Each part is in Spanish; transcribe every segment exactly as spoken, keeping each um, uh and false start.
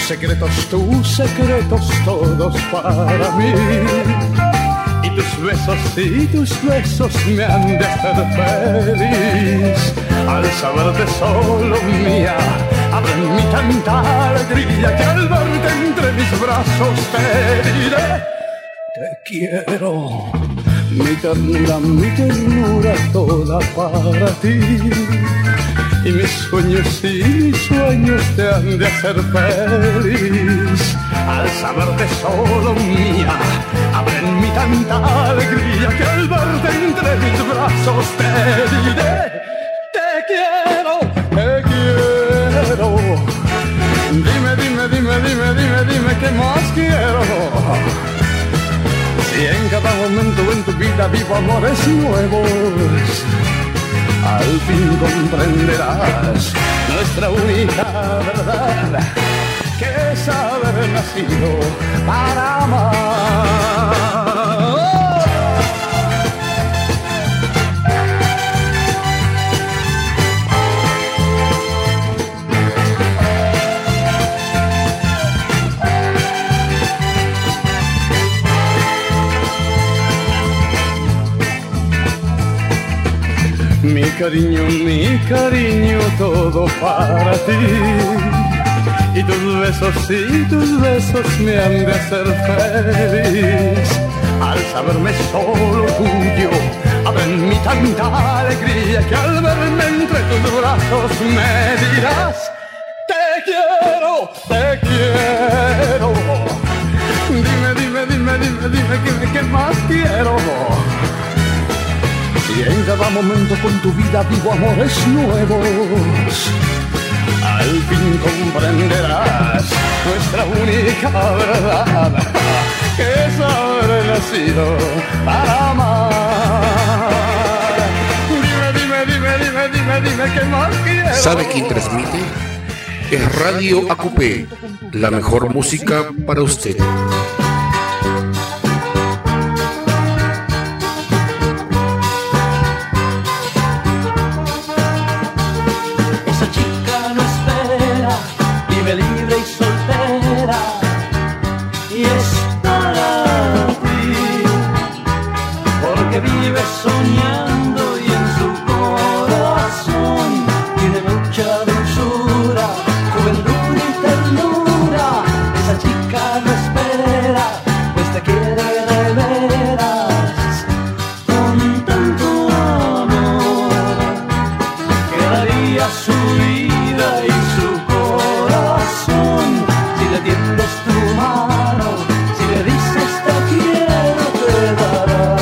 secretos, tus secretos todos para mí. Y tus besos y tus besos me han de hacer feliz. Al saberte solo mía, abre en mí tanta alegría que al verte entre mis brazos te diré: te quiero. Mi ternura, mi ternura toda para ti. Y mis sueños y mis sueños te han de hacer feliz. Al saberte solo mía, abre en mí tanta alegría que al verte entre mis brazos te diré: te quiero, te quiero. Dime, dime, dime, dime, dime, dime qué más quiero. Si en cada momento en tu vida vivo amores nuevos, al fin comprenderás nuestra única verdad, que es haber nacido para amar. Mi cariño, mi cariño, todo para ti. Y tus besos y tus besos me han de hacer feliz. Al saberme solo tuyo, abre en mí tanta alegría que al verme entre tus brazos me dirás: te quiero, te quiero. Dime, dime, dime, dime, dime, dime qué más quiero. Y en cada momento con tu vida vivo amores nuevos, al fin comprenderás nuestra única verdad, que es haber nacido para amar. Dime, dime, dime, dime, dime, dime qué más quiero. ¿Sabe quién transmite? Es Radio A Q P, la mejor música para usted. Soñando y en su corazón tiene mucha dulzura, juventud y ternura. Esa chica no espera, pues te quiere de veras, con tanto amor que daría su vida y su corazón si le tiendes tu mano, si le dices te quiero, te dará.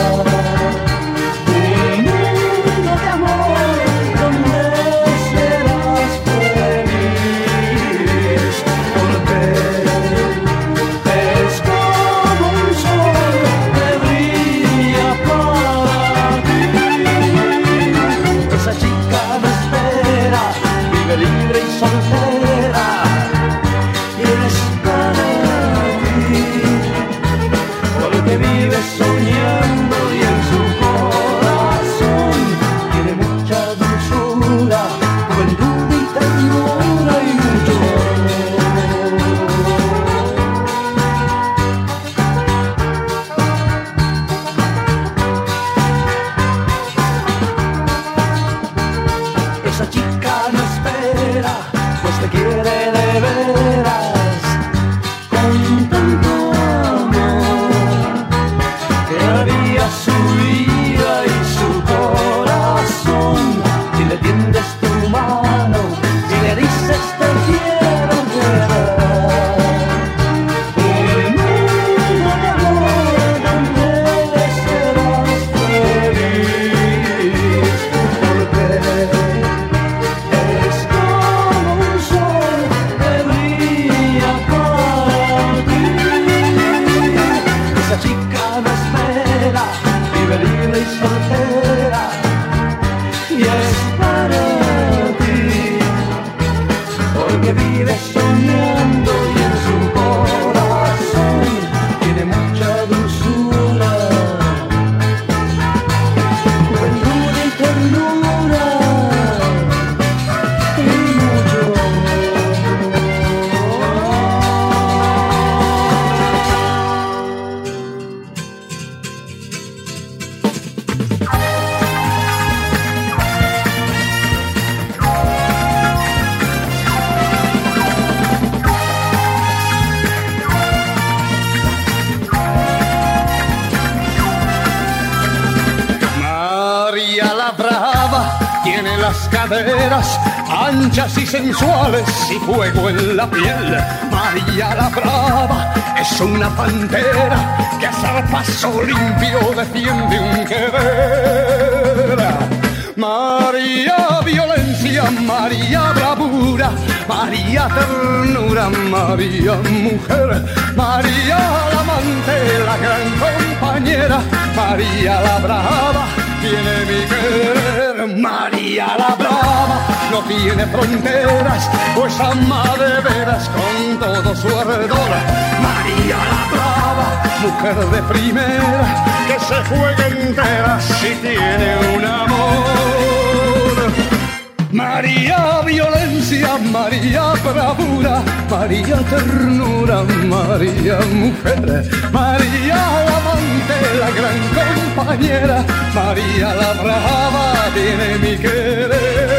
las caderas, anchas y sensuales y fuego en la piel. María la Brava es una pantera que a zarpazo limpio defiende un querer. María violencia, María bravura, María ternura, María mujer, María la amante, la gran compañera, María la Brava tiene mi querer. María la Brava no tiene fronteras, pues ama de veras con todo su ardor. María la Brava, mujer de primera, que se juega entera si tiene un amor. María violencia, María bravura, María ternura, María mujer, María la amante, la gran compañera, María la Brava tiene mi querer.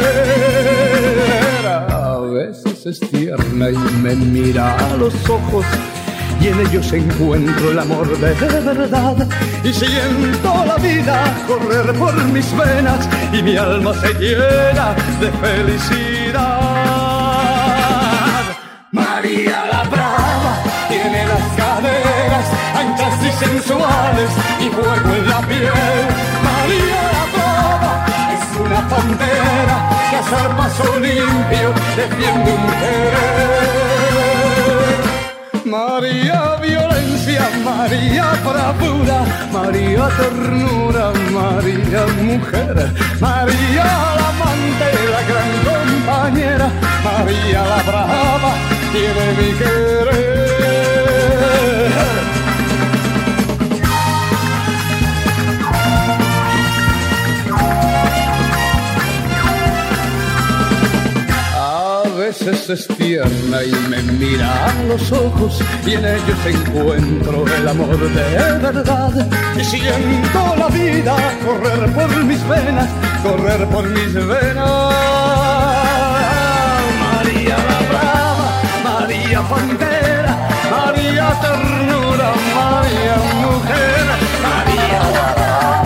A veces es tierna y me mira a los ojos, y en ellos encuentro el amor de verdad, y siento la vida correr por mis venas y mi alma se llena de felicidad. María la Brava tiene las caderas anchas y sensuales y fuego en la piel. María la Brava es una pantera que a zarpazo limpio defiende un querer. María violencia, María bravura, María ternura, María mujer, María la amante, la gran compañera, María la Brava tiene mi querer. A veces es tierna y me mira a los ojos, y en ellos encuentro el amor de verdad, y siento la vida correr por mis venas, correr por mis venas. María la Brava, María pantera, María ternura, María mujer, María la Brava.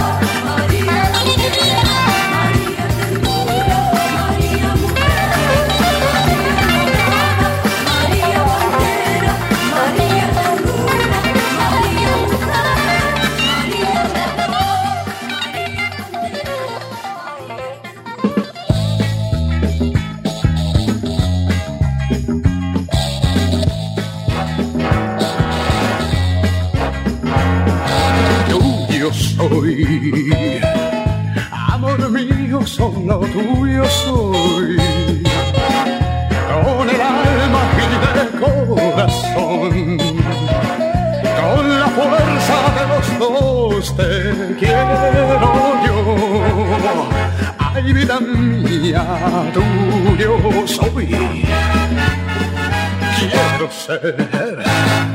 Soy, amor mío, solo tuyo soy, con el alma y el corazón, con la fuerza de los dos te quiero yo. Ay, vida mía, tuyo soy, quiero ser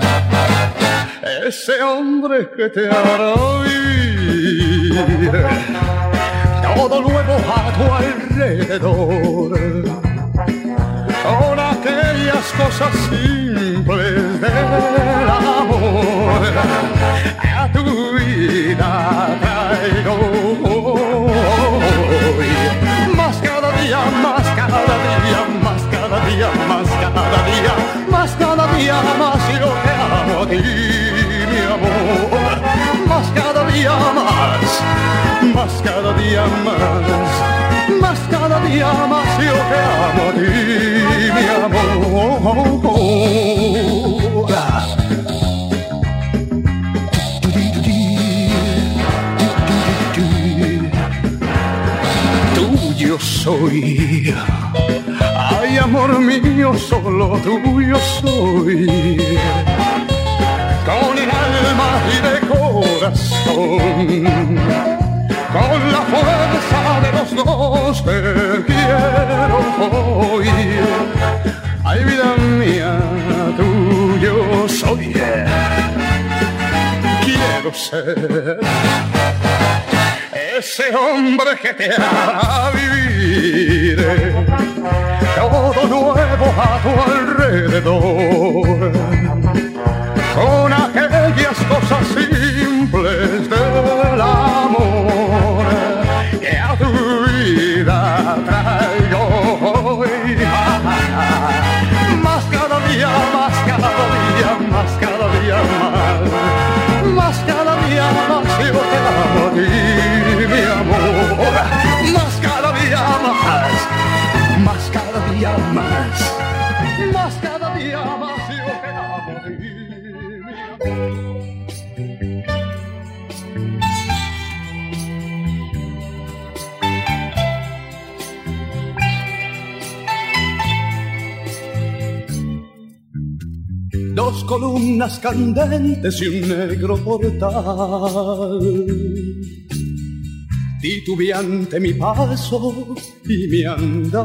ese hombre que te hará vivir todo nuevo a tu alrededor, con aquellas cosas simples del amor. A tu vida traigo hoy más cada día, más cada día, más cada día, más cada día, más cada día más yo te amo a ti. Más cada día más, más cada día más, más cada día más yo te amo a ti, mi amor. Tuyo soy, ay amor mío, solo tuyo soy, con el alma y de corazón, con la fuerza de los dos te quiero hoy. Ay, vida mía, tuyo soy, quiero ser ese hombre que te hará vivir todo nuevo a tu alrededor, con aquellas cosas simples del amor que a tu vida trae día más, más cada día más yo te amo y mi amor. Dos columnas candentes y un negro portal, titubeante mi paso y mi andar,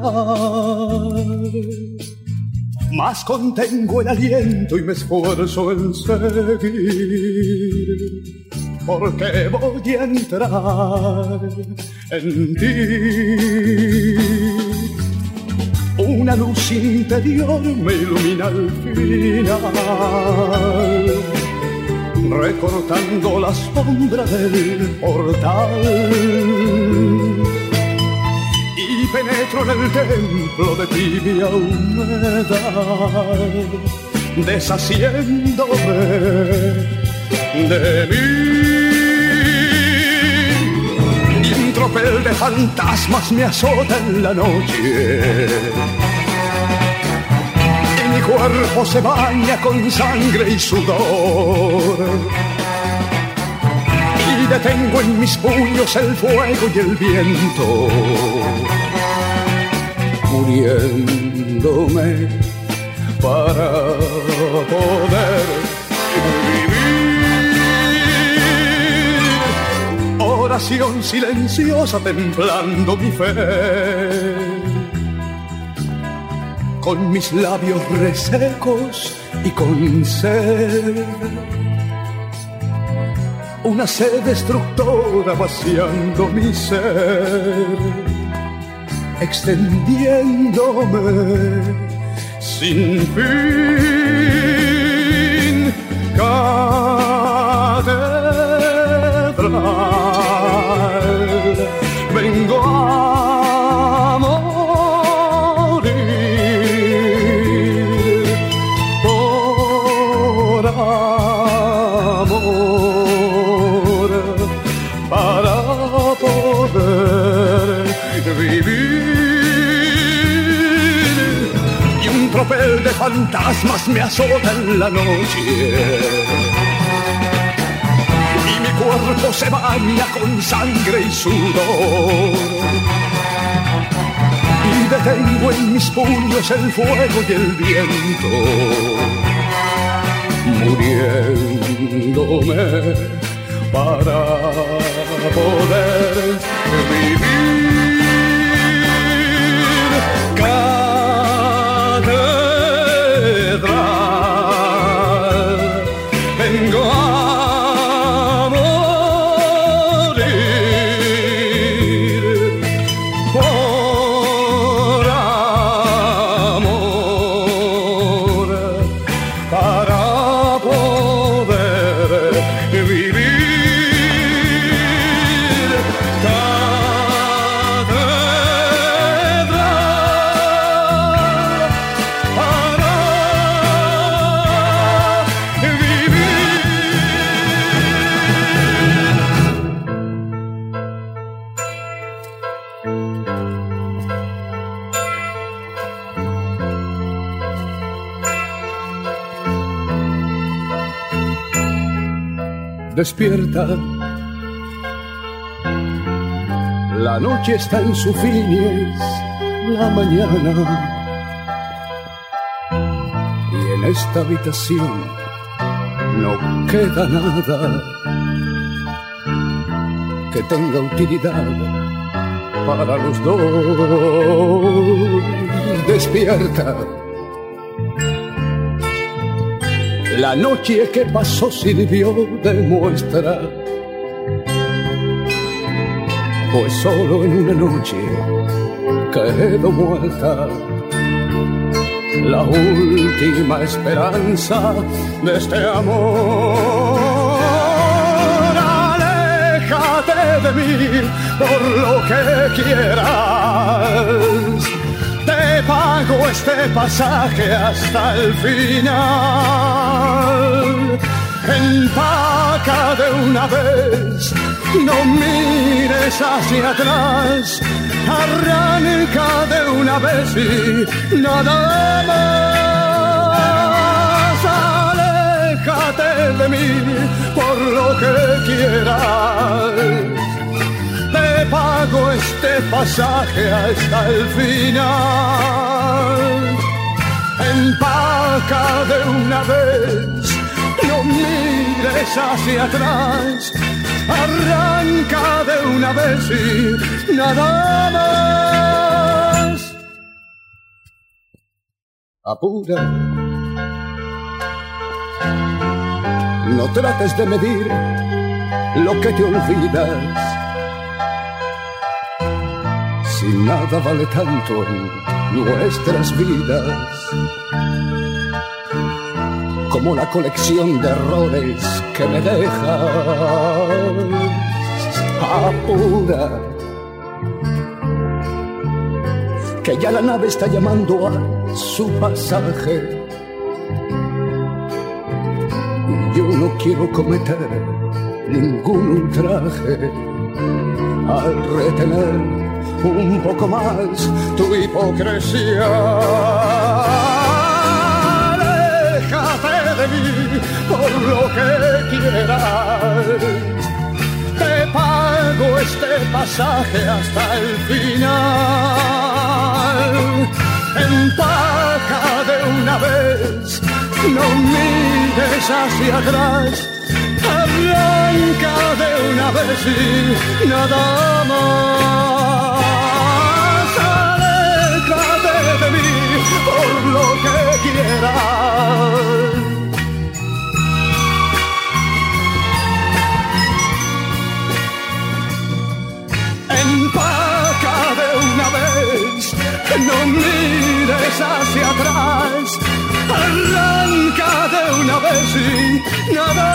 mas contengo el aliento y me esfuerzo en seguir, porque voy a entrar en ti. Una luz interior me ilumina al final, recortando la sombra del portal, y penetro en el templo de tibia humedad, deshaciéndome de mí. Y un tropel de fantasmas me azota en la noche, y mi cuerpo se baña con sangre y sudor, y detengo en mis puños el fuego y el viento, muriéndome para poder vivir. Oración silenciosa templando mi fe, con mis labios resecos y con sed, una sed destructora vaciando mi ser, extendiéndome sin fin. Catedral, vengo a morir por amor, para poder vivir. Y un tropel de fantasmas me azota en la noche, y mi cuerpo se baña con sangre y sudor, y detengo en mis puños el fuego y el viento, muriéndome para poder vivir. Catedral, vengo a morir por amor, para poder vivir. Despierta, la noche está en su fin y es la mañana, y en esta habitación no queda nada que tenga utilidad para los dos. Despierta, la noche que pasó sirvió de muestra, pues solo en una noche quedó muerta la última esperanza de este amor. Aléjate de mí por lo que quieras, te pago este pasaje hasta el final. Empaca de una vez, no mires hacia atrás, arranca de una vez y nada más. Aléjate de mí por lo que quieras. Te pago este pasaje hasta el final. Empaca de una vez, no mires hacia atrás. Arranca de una vez y nada más. Apura, no trates de medir lo que te olvidas. Si nada vale tanto en nuestras vidas como la colección de errores que me dejas. Apura, que ya la nave está llamando a su pasaje. Yo no quiero cometer ningún ultraje al retener un poco más tu hipocresía. Aléjate de mí por lo que quieras. Te pago este pasaje hasta el final. Empaca de una vez, no mires hacia atrás. Arranca de una vez y nada más. Aléjate de mí por lo que quieras. Empaca de una vez, no mires hacia atrás. Arranca de una vez y nada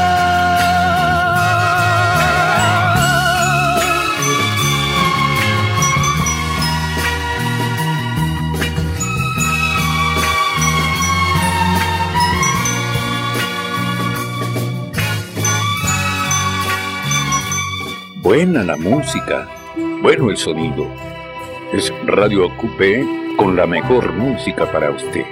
Buena la música, bueno el sonido. Es Radio Acupé con la mejor música para usted.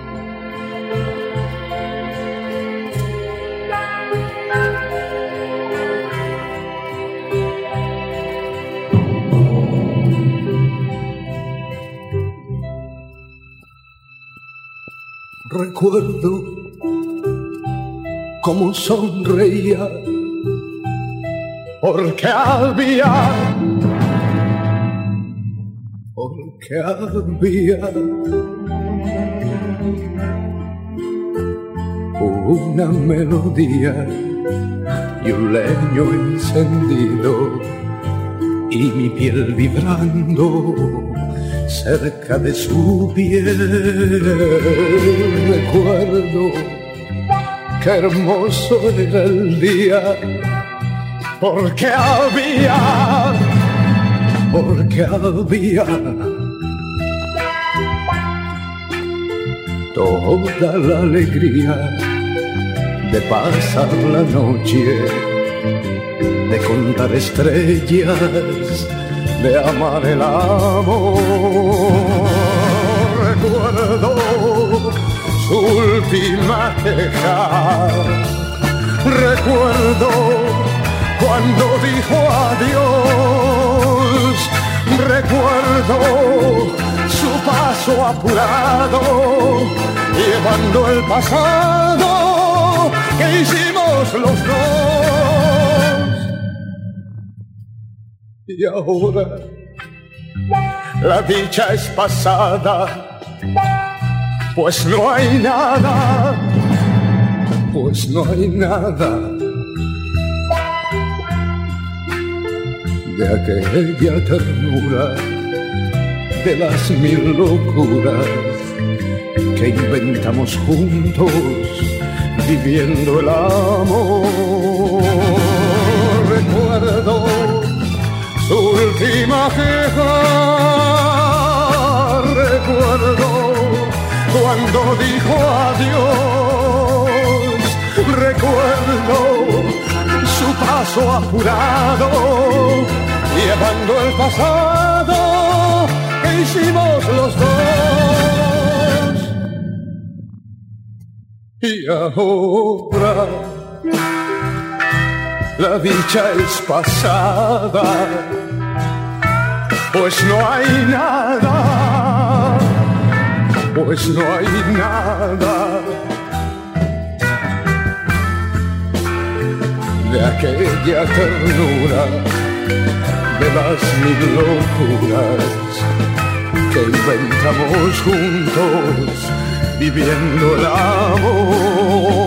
Recuerdo cómo sonreía, porque había, porque había una melodía y un leño encendido y mi piel vibrando cerca de su piel. Recuerdo qué hermoso era el día, porque había, porque había toda la alegría de pasar la noche, de contar estrellas, de amar el amor. Recuerdo su última queja, recuerdo cuando dijo adiós, recuerdo su paso apurado, llevando el pasado que hicimos los dos. Y ahora la dicha es pasada, pues no hay nada, pues no hay nada de aquella ternura, de las mil locuras que inventamos juntos, viviendo el amor. Recuerdo su última queja, recuerdo cuando dijo adiós, recuerdo su paso apurado, llevando el pasado que hicimos los dos. Y ahora la dicha es pasada, pues no hay nada, pues no hay nada de aquella ternura, de las mil locuras que inventamos juntos viviendo el amor.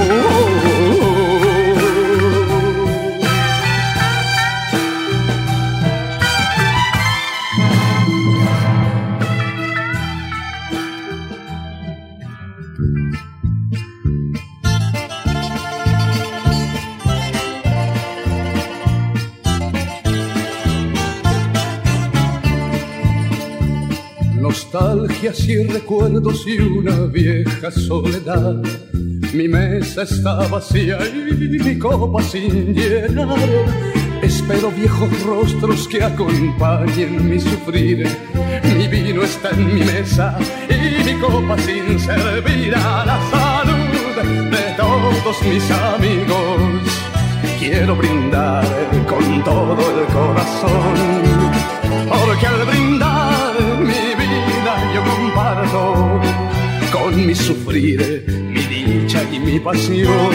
Nostalgias y recuerdos y una vieja soledad. Mi mesa está vacía y mi copa sin llenar. Espero viejos rostros que acompañen mi sufrir. Mi vino está en mi mesa y mi copa sin servir. A la salud de todos mis amigos quiero brindar con todo el corazón, porque al brindar mi vida yo comparto con mi sufrir, mi dicha y mi pasión.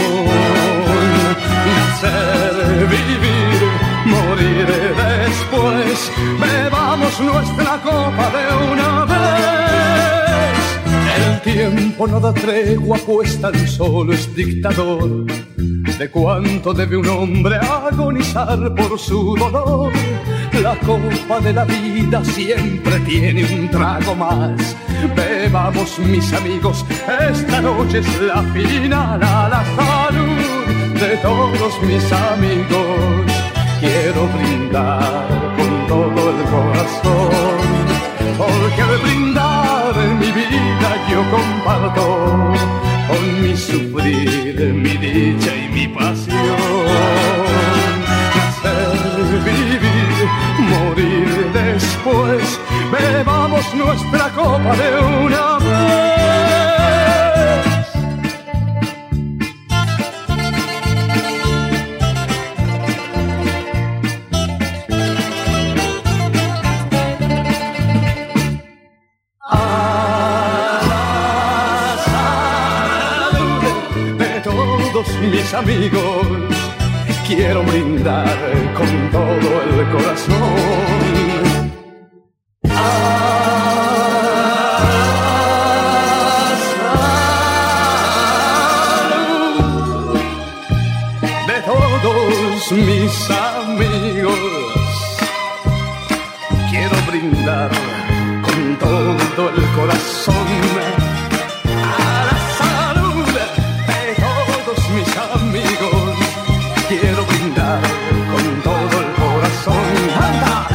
Nacer, vivir, morir después, bebamos nuestra copa de una vez. El tiempo no da tregua, pues tan solo es dictador de cuánto debe un hombre agonizar por su dolor. La copa de la vida siempre tiene un trago más. Bebamos, mis amigos, esta noche es la final. A la salud de todos mis amigos quiero brindar con todo el corazón, porque al brindar mi vida yo comparto con mi sufrir, mi dicha y mi pasión. Nacer, vivir, morir después, bebamos nuestra copa de una vez. Mis amigos, quiero brindar con todo el corazón. A salud de todos mis amigos, quiero brindar con todo el corazón. Mis amigos, quiero brindar con todo el corazón. ¡Anda!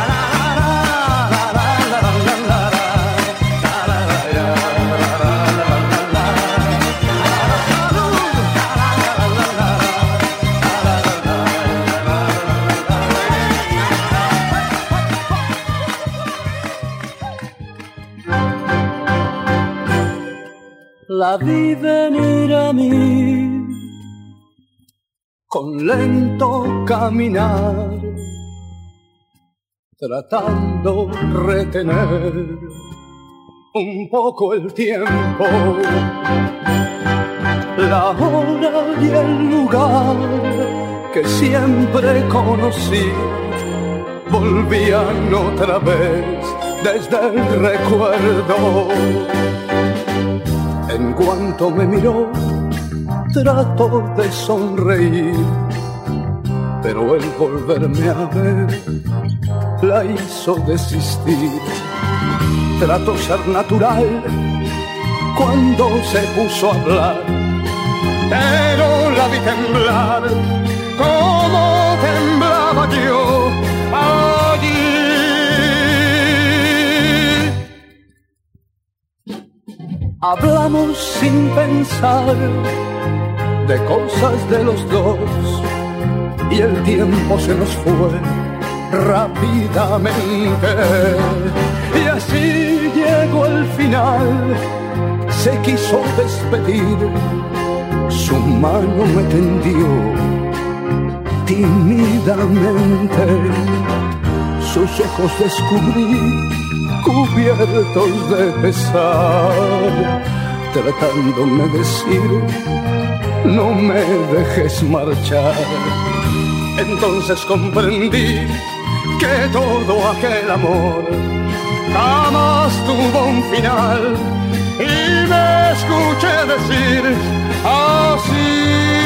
La vi venir a mí con lento caminar, tratando retener un poco el tiempo, la hora y el lugar que siempre conocí, volvían otra vez desde el recuerdo. En cuanto me miró, trato de sonreír, pero el volverme a ver la hizo desistir. Trató ser natural cuando se puso a hablar, pero la vi temblar como temblaba yo allí. Hablamos sin pensar de cosas de los dos y el tiempo se nos fue rápidamente. Y así llegó el final, se quiso despedir, su mano me tendió tímidamente, sus ojos descubrí cubiertos de pesar, tratándome de decir, no me dejes marchar. Entonces comprendí que todo aquel amor jamás tuvo un final, y me escuché decir así: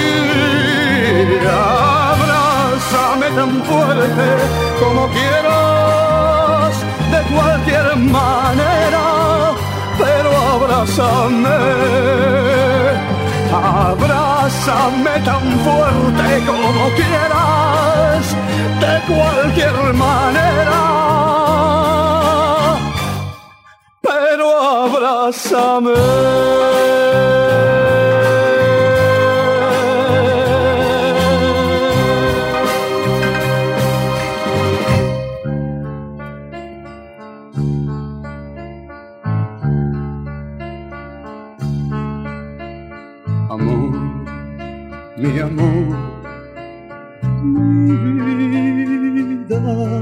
abrázame tan fuerte como quieras, de cualquier manera, pero abrázame, abrázame tan fuerte como quieras, de cualquier manera, pero abrázame. Mi amor, mi vida,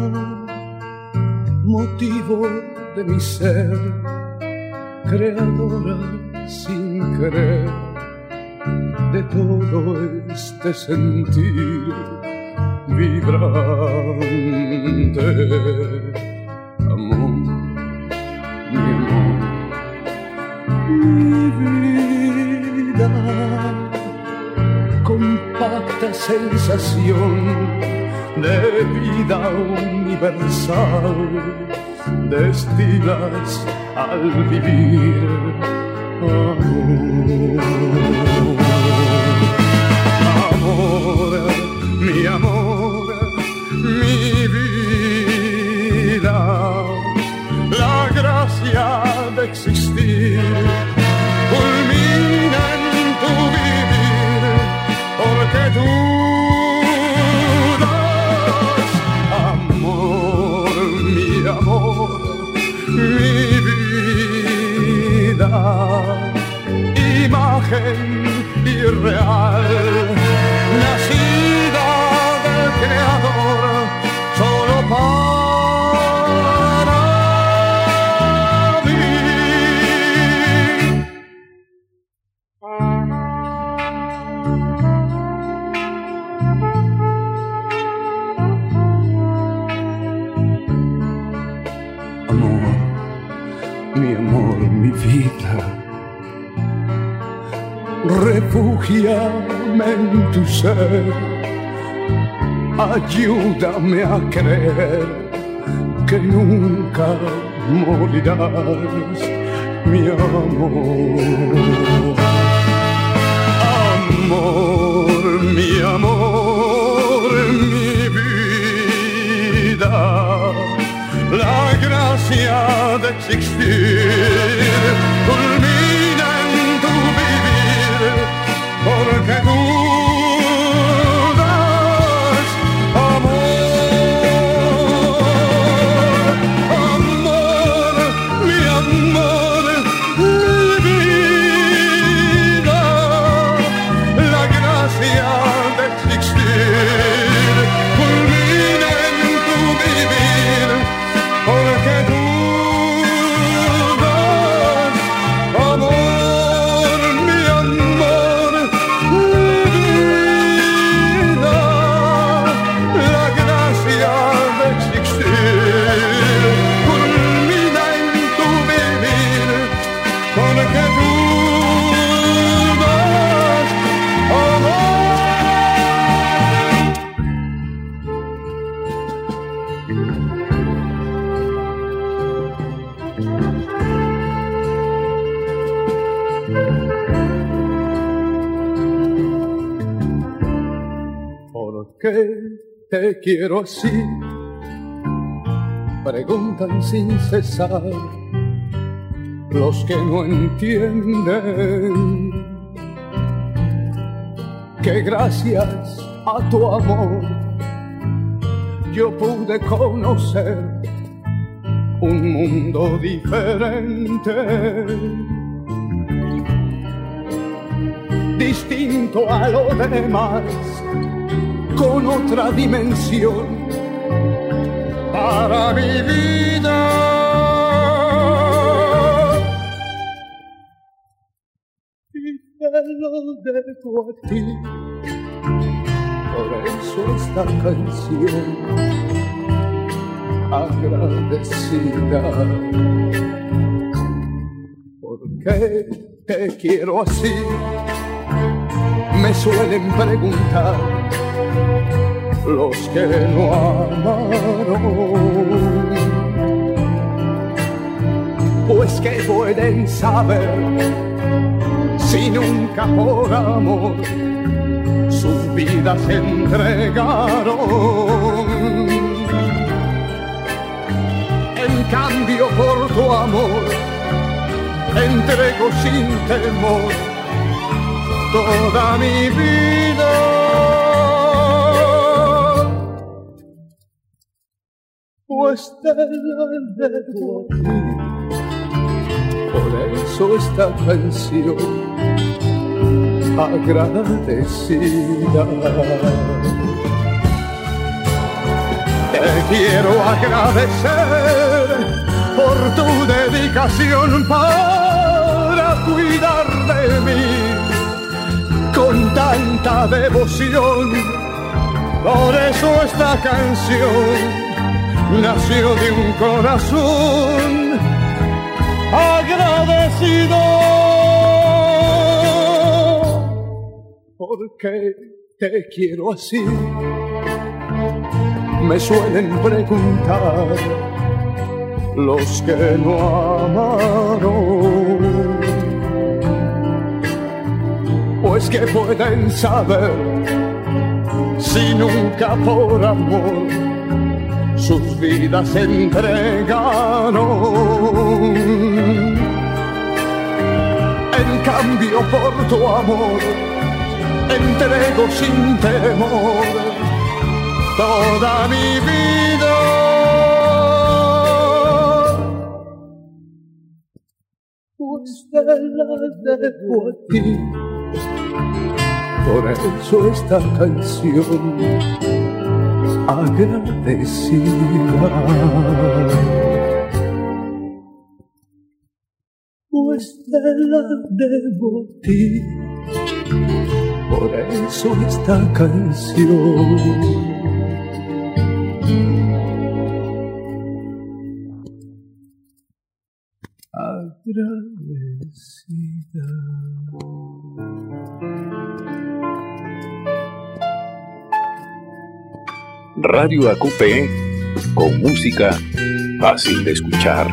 motivo de mi ser, creadora sin querer de todo este sentir vibrante. Amor, mi amor, mi vida, compacta sensación de vida universal, destilas al vivir. Amor, amor, mi amor, mi vida, la gracia de existir culmina en tu vivir, porque tú das amor, mi amor, mi vida, imagen irreal, nacida del Creador, solo para refúgiame en tu ser, ayúdame a creer que nunca morirás, mi amor. Amor, mi amor, mi vida, la gracia de existir culmina en tu vivir, porque tú das amor, amor, mi amor, mi vida, la gracia de existir culmina en tu vivir, porque tú ¿qué te quiero así? Preguntan sin cesar los que no entienden que gracias a tu amor yo pude conocer un mundo diferente, distinto a lo demás, con otra dimensión para mi vida. Y te lo dejo a ti, por eso esta canción agradecida. ¿Por qué te quiero así? Me suelen preguntar los que no amaron, pues que pueden saber si nunca por amor sus vidas se entregaron. En cambio por tu amor entrego sin temor toda mi vida. Pues te la debo a ti, por eso esta canción agradecida. Te quiero agradecer por tu dedicación para cuidar de mí con tanta devoción. Por eso esta canción nació de un corazón agradecido. Porque te quiero así, me suelen preguntar los que no amaron, pues que pueden saber si nunca por amor sus vidas se entregaron. En cambio por tu amor entrego sin temor toda mi vida. Pues te la debo a ti, por eso esta canción agradecida. Pues te la debo a ti, por eso esta canción agradecida. Radio A Q P, con música fácil de escuchar.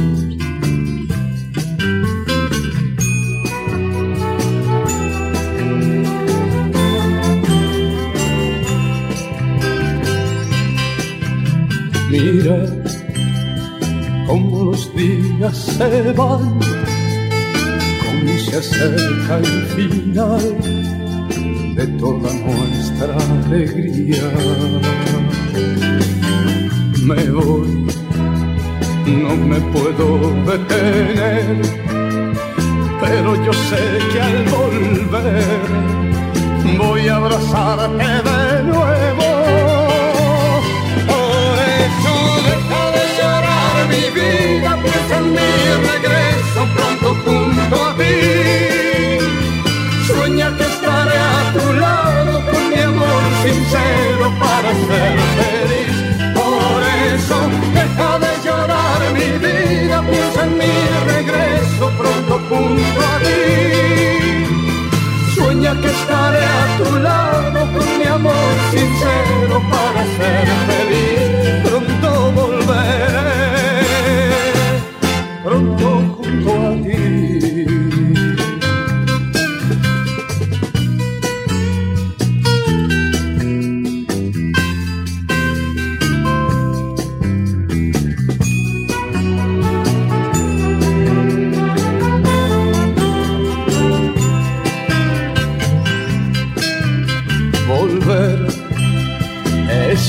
Mira cómo los días se van, cómo se acerca el final de toda nuestra alegría. Me voy, no me puedo detener, pero yo sé que al volver voy a abrazarte de nuevo. Por eso deja de llorar mi vida, pues en mi regreso pronto junto a ti. Sueña que estaré a tu lado con mi amor sincero para ser feliz. Por eso deja de llorar mi vida, piensa en mi regreso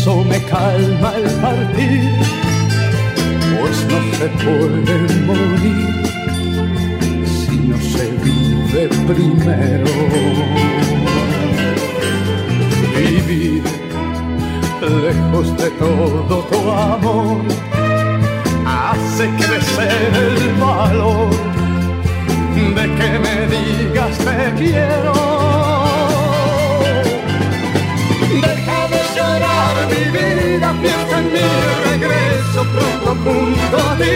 eso me calma el partir, pues no se puede morir si no se vive primero. Vivir lejos de todo tu amor hace crecer el valor de que me digas te quiero. Deja de llorar mi vida, piensa en mi regreso pronto junto a ti.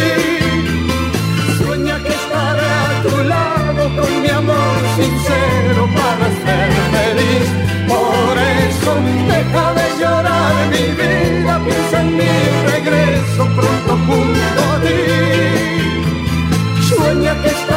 Sueña que estaré a tu lado con mi amor sincero para ser feliz. Por eso deja de llorar mi vida, piensa en mi regreso pronto junto a ti. Sueña que estaré